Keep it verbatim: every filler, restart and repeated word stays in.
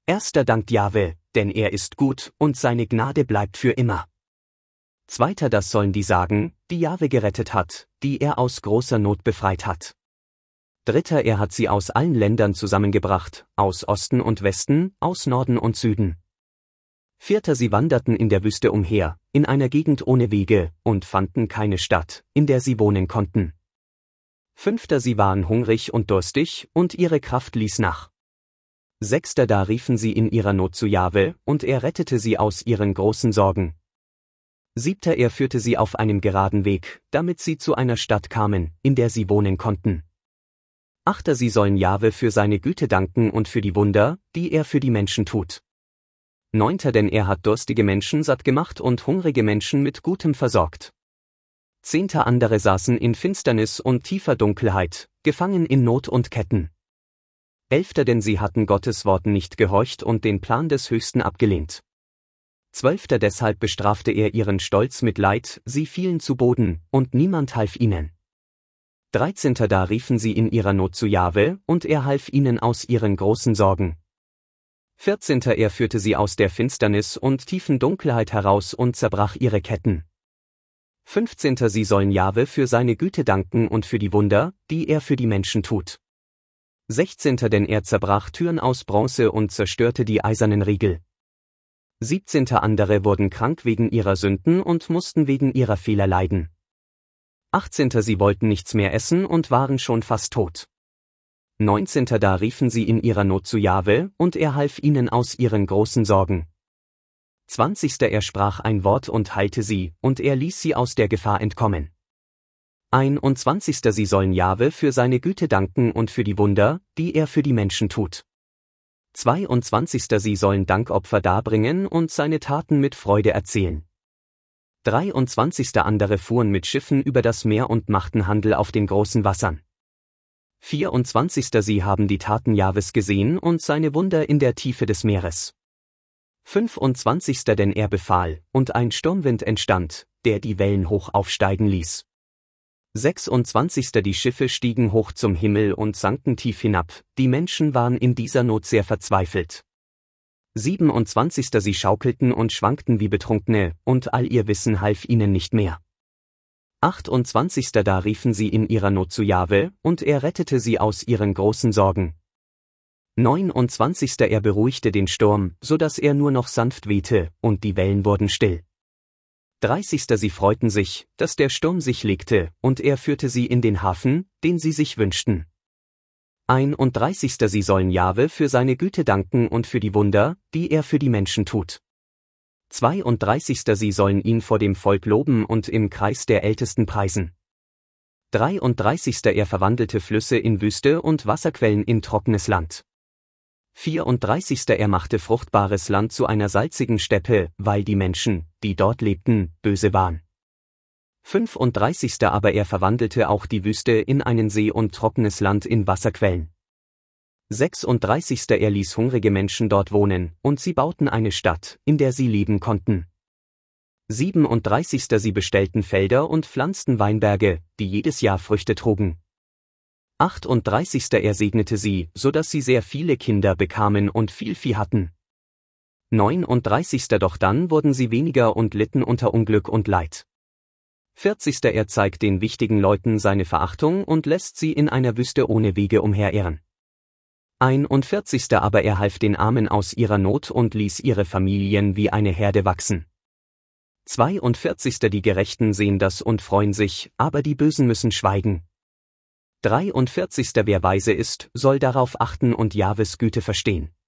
Erster dankt Jahwe, denn er ist gut und seine Gnade bleibt für immer. Zweiter das sollen die sagen, die Jahwe gerettet hat, die er aus großer Not befreit hat. Dritter er hat sie aus allen Ländern zusammengebracht, aus Osten und Westen, aus Norden und Süden. Vierter sie wanderten in der Wüste umher, in einer Gegend ohne Wege, und fanden keine Stadt, in der sie wohnen konnten. Fünfter sie waren hungrig und durstig, und ihre Kraft ließ nach. Sechster da riefen sie in ihrer Not zu Jahwe, und er rettete sie aus ihren großen Sorgen. Siebter er führte sie auf einem geraden Weg, damit sie zu einer Stadt kamen, in der sie wohnen konnten. Achter sie sollen Jahwe für seine Güte danken und für die Wunder, die er für die Menschen tut. Neunter denn er hat durstige Menschen satt gemacht und hungrige Menschen mit Gutem versorgt. Zehnter andere saßen in Finsternis und tiefer Dunkelheit, gefangen in Not und Ketten. Elfter denn sie hatten Gottes Worten nicht gehorcht und den Plan des Höchsten abgelehnt. Zwölfter deshalb bestrafte er ihren Stolz mit Leid, sie fielen zu Boden, und niemand half ihnen. Dreizehnter da riefen sie in ihrer Not zu Jahwe, und er half ihnen aus ihren großen Sorgen. Vierzehnter er führte sie aus der Finsternis und tiefen Dunkelheit heraus und zerbrach ihre Ketten. Fünfzehnter sie sollen Jahwe für seine Güte danken und für die Wunder, die er für die Menschen tut. Sechzehnter denn er zerbrach Türen aus Bronze und zerstörte die eisernen Riegel. Siebzehnter andere wurden krank wegen ihrer Sünden und mussten wegen ihrer Fehler leiden. Achtzehnter sie wollten nichts mehr essen und waren schon fast tot. Neunzehnter da riefen sie in ihrer Not zu Jahwe, und er half ihnen aus ihren großen Sorgen. Zwanzigster er sprach ein Wort und heilte sie, und er ließ sie aus der Gefahr entkommen. Einundzwanzigster sie sollen Jahwe für seine Güte danken und für die Wunder, die er für die Menschen tut. Zweiundzwanzigster sie sollen Dankopfer darbringen und seine Taten mit Freude erzählen. Dreiundzwanzigster andere fuhren mit Schiffen über das Meer und machten Handel auf den großen Wassern. Vierundzwanzigster sie haben die Taten Jahwes gesehen und seine Wunder in der Tiefe des Meeres. Fünfundzwanzigster denn er befahl, und ein Sturmwind entstand, der die Wellen hoch aufsteigen ließ. Sechsundzwanzigster die Schiffe stiegen hoch zum Himmel und sanken tief hinab, die Menschen waren in dieser Not sehr verzweifelt. Siebenundzwanzigster sie schaukelten und schwankten wie Betrunkene, und all ihr Wissen half ihnen nicht mehr. Achtundzwanzigster da riefen sie in ihrer Not zu Jahwe, und er rettete sie aus ihren großen Sorgen. Neunundzwanzigster er beruhigte den Sturm, so dass er nur noch sanft wehte, und die Wellen wurden still. Dreißigster sie freuten sich, dass der Sturm sich legte, und er führte sie in den Hafen, den sie sich wünschten. Einunddreißigster sie sollen Jahwe für seine Güte danken und für die Wunder, die er für die Menschen tut. Zweiunddreißigster sie sollen ihn vor dem Volk loben und im Kreis der Ältesten preisen. Dreiunddreißigster er verwandelte Flüsse in Wüste und Wasserquellen in trockenes Land. Vierunddreißigster er machte fruchtbares Land zu einer salzigen Steppe, weil die Menschen, die dort lebten, böse waren. Fünfunddreißigster aber er verwandelte auch die Wüste in einen See und trockenes Land in Wasserquellen. Sechsunddreißigster er ließ hungrige Menschen dort wohnen, und sie bauten eine Stadt, in der sie leben konnten. Siebenunddreißigster sie bestellten Felder und pflanzten Weinberge, die jedes Jahr Früchte trugen. Achtunddreißigster er segnete sie, so dass sie sehr viele Kinder bekamen und viel Vieh hatten. Neununddreißigster doch dann wurden sie weniger und litten unter Unglück und Leid. Vierzigster er zeigt den wichtigen Leuten seine Verachtung und lässt sie in einer Wüste ohne Wege umherirren. Einundvierzigster aber er half den Armen aus ihrer Not und ließ ihre Familien wie eine Herde wachsen. Zweiundvierzigster die Gerechten sehen das und freuen sich, aber die Bösen müssen schweigen. Dreiundvierzigster wer weise ist, soll darauf achten und Jahwes Güte verstehen.